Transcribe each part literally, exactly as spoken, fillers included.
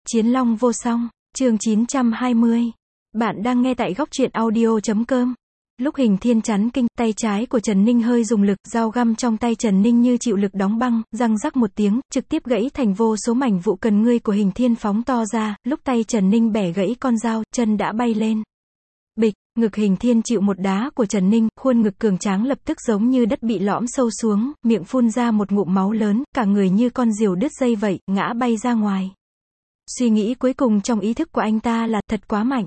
Chiến Long vô song, chương chín trăm hai mươi. Bạn đang nghe tại góc truyện audio chấm com. Lúc Hình Thiên chắn kinh, tay trái của Trần Ninh hơi dùng lực, dao găm trong tay Trần Ninh như chịu lực đóng băng, răng rắc một tiếng, trực tiếp gãy thành vô số mảnh vụn. Cần ngươi của Hình Thiên phóng to ra, lúc tay Trần Ninh bẻ gãy con dao, chân đã bay lên. Bịch, ngực Hình Thiên chịu một đá của Trần Ninh, khuôn ngực cường tráng lập tức giống như đất bị lõm sâu xuống, miệng phun ra một ngụm máu lớn, cả người như con diều đứt dây vậy, ngã bay ra ngoài. Suy nghĩ cuối cùng trong ý thức của anh ta là, thật quá mạnh.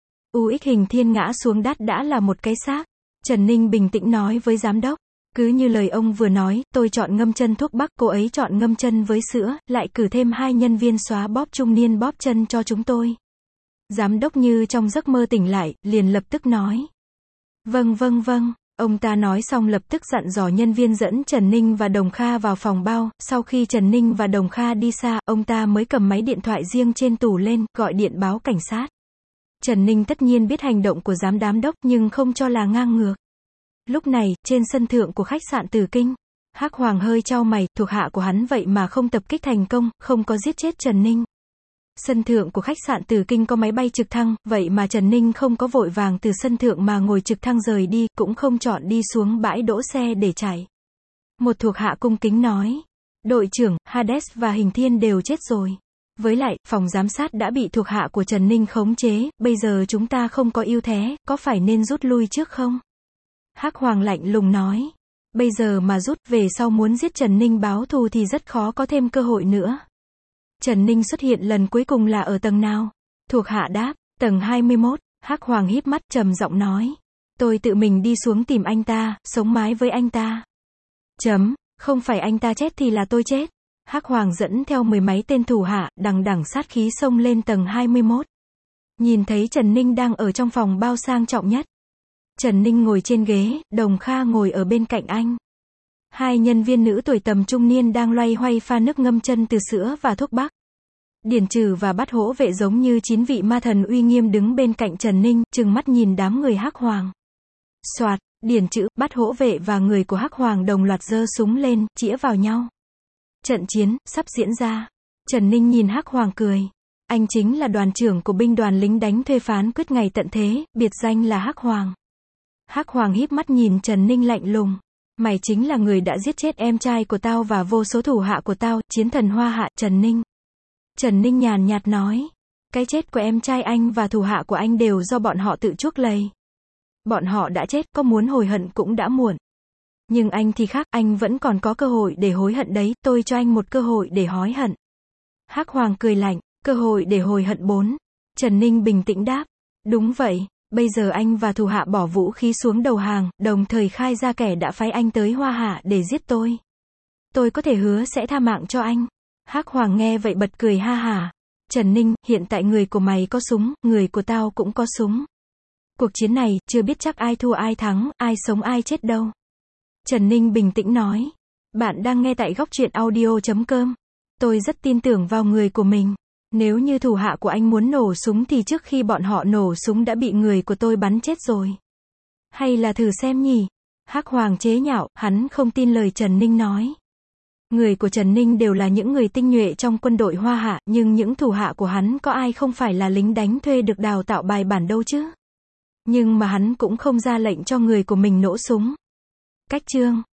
u ích Hình Thiên ngã xuống đất đã là một cái xác. Trần Ninh bình tĩnh nói với giám đốc. Cứ như lời ông vừa nói, tôi chọn ngâm chân thuốc bắc, cô ấy chọn ngâm chân với sữa, lại cử thêm hai nhân viên xóa bóp trung niên bóp chân cho chúng tôi. Giám đốc như trong giấc mơ tỉnh lại, liền lập tức nói. Vâng vâng vâng. Ông ta nói xong lập tức dặn dò nhân viên dẫn Trần Ninh và Đồng Kha vào phòng bao. Sau khi Trần Ninh và Đồng Kha đi xa, ông ta mới cầm máy điện thoại riêng trên tủ lên, gọi điện báo cảnh sát. Trần Ninh tất nhiên biết hành động của giám đám đốc nhưng không cho là ngang ngược. Lúc này, trên sân thượng của khách sạn Tử Kinh, Hắc Hoàng hơi chau mày, thuộc hạ của hắn vậy mà không tập kích thành công, không có giết chết Trần Ninh. Sân thượng của khách sạn Tử Kinh có máy bay trực thăng, vậy mà Trần Ninh không có vội vàng từ sân thượng mà ngồi trực thăng rời đi, cũng không chọn đi xuống bãi đỗ xe để chạy. Một thuộc hạ cung kính nói, đội trưởng, Hades và Hình Thiên đều chết rồi. Với lại, phòng giám sát đã bị thuộc hạ của Trần Ninh khống chế, bây giờ chúng ta không có ưu thế, có phải nên rút lui trước không? Hắc Hoàng lạnh lùng nói, bây giờ mà rút, về sau muốn giết Trần Ninh báo thù thì rất khó có thêm cơ hội nữa. Trần Ninh xuất hiện lần cuối cùng là ở tầng nào? Thuộc hạ đáp, tầng hai mươi mốt, Hắc Hoàng híp mắt trầm giọng nói. Tôi tự mình đi xuống tìm anh ta, sống mái với anh ta. Chấm, không phải anh ta chết thì là tôi chết. Hắc Hoàng dẫn theo mười mấy tên thủ hạ, đằng đằng sát khí xông lên tầng hai mươi mốt. Nhìn thấy Trần Ninh đang ở trong phòng bao sang trọng nhất. Trần Ninh ngồi trên ghế, Đồng Kha ngồi ở bên cạnh anh. Hai nhân viên nữ tuổi tầm trung niên đang loay hoay pha nước ngâm chân từ sữa và thuốc bắc. Điển Trừ và Bát Hỗ Vệ giống như chín vị ma thần uy nghiêm đứng bên cạnh Trần Ninh, trừng mắt nhìn đám người Hắc Hoàng. Soạt, Điển Trừ, Bát Hỗ Vệ và người của Hắc Hoàng đồng loạt giơ súng lên, chĩa vào nhau. Trận chiến sắp diễn ra. Trần Ninh nhìn Hắc Hoàng cười. Anh chính là đoàn trưởng của binh đoàn lính đánh thuê phán quyết ngày tận thế, biệt danh là Hắc Hoàng. Hắc Hoàng híp mắt nhìn Trần Ninh lạnh lùng. Mày chính là người đã giết chết em trai của tao và vô số thủ hạ của tao, chiến thần Hoa Hạ, Trần Ninh. Trần Ninh nhàn nhạt nói. Cái chết của em trai anh và thủ hạ của anh đều do bọn họ tự chuốc lấy. Bọn họ đã chết, có muốn hối hận cũng đã muộn. Nhưng anh thì khác, anh vẫn còn có cơ hội để hối hận đấy, tôi cho anh một cơ hội để hối hận. Hắc Hoàng cười lạnh, cơ hội để hối hận bốn. Trần Ninh bình tĩnh đáp. Đúng vậy, bây giờ anh và thủ hạ bỏ vũ khí xuống đầu hàng, đồng thời khai ra kẻ đã phái anh tới Hoa Hạ để giết tôi. Tôi có thể hứa sẽ tha mạng cho anh. Hắc Hoàng nghe vậy bật cười ha hả. Trần Ninh, hiện tại người của mày có súng, người của tao cũng có súng. Cuộc chiến này, chưa biết chắc ai thua ai thắng, ai sống ai chết đâu. Trần Ninh bình tĩnh nói. Bạn đang nghe tại góc truyện audio chấm com. Tôi rất tin tưởng vào người của mình. Nếu như thủ hạ của anh muốn nổ súng thì trước khi bọn họ nổ súng đã bị người của tôi bắn chết rồi. Hay là thử xem nhỉ? Hắc Hoàng chế nhạo, hắn không tin lời Trần Ninh nói. Người của Trần Ninh đều là những người tinh nhuệ trong quân đội Hoa Hạ, nhưng những thủ hạ của hắn có ai không phải là lính đánh thuê được đào tạo bài bản đâu chứ? Nhưng mà hắn cũng không ra lệnh cho người của mình nổ súng. Cách chương